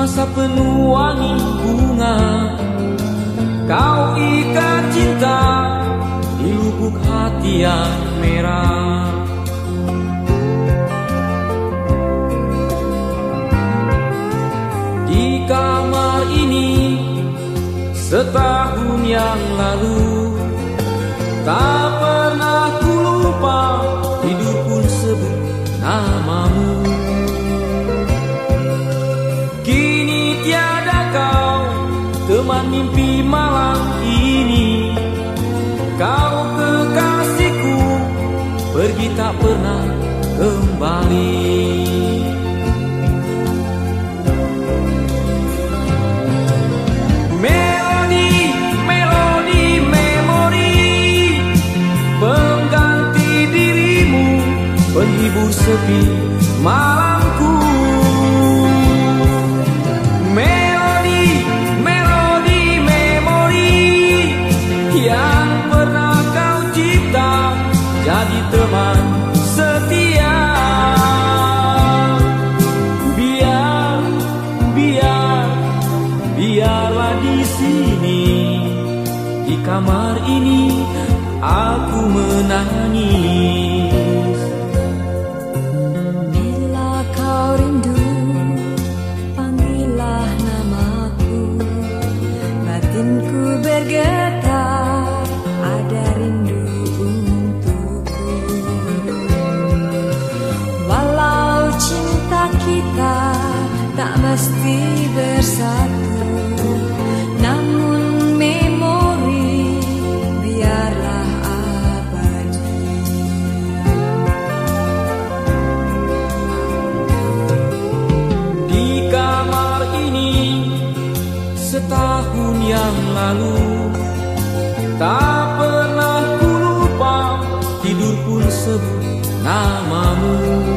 masa penuh wangi bunga, kau ikat cinta di lubuk hati yang merah. Di kamar ini setahun yang lalu, tak pernah ku lupa, tidur pun sebut namamu. Kini tiada kau, teman mimpi malam ini. Kau kekasihku, pergi tak pernah kembali. Melodi, melodi, memori, pengganti dirimu, penghibur sepi malamku. Melodi, melodi, memori yang pernah kau cipta, jadi teman setia. Biarlah di sini, di kamar ini aku menangis. Bila kau rindu, panggillah namaku. Batinku bergetar, ada rindu untukku. Walau cinta kita tak mesti bersatu, namun memori biarlah abadi. Di kamar ini setahun yang lalu, tak pernah ku lupa, tidur pun sebut namamu.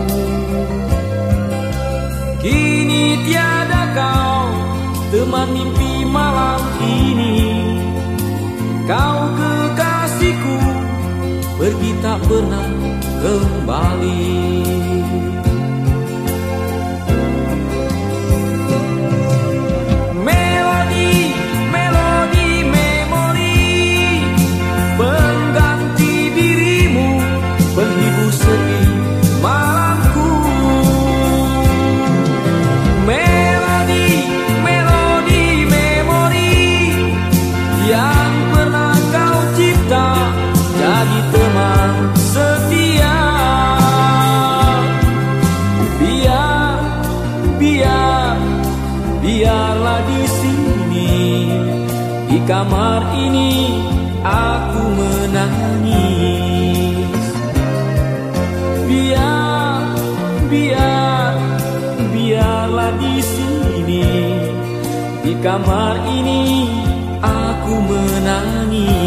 Kini tiada kau, teman mimpi malam ini. Kau kekasihku, pergi tak pernah kembali. Melodi, melodi, memori, pengganti dirimu, penghibur sepi malamku. Melodi, melodi, memori yang pernah kau cipta, jadi teman setia. Biarlah di sini, di kamar ini aku menangis. Biarlah di sini, di kamar ini aku menangis.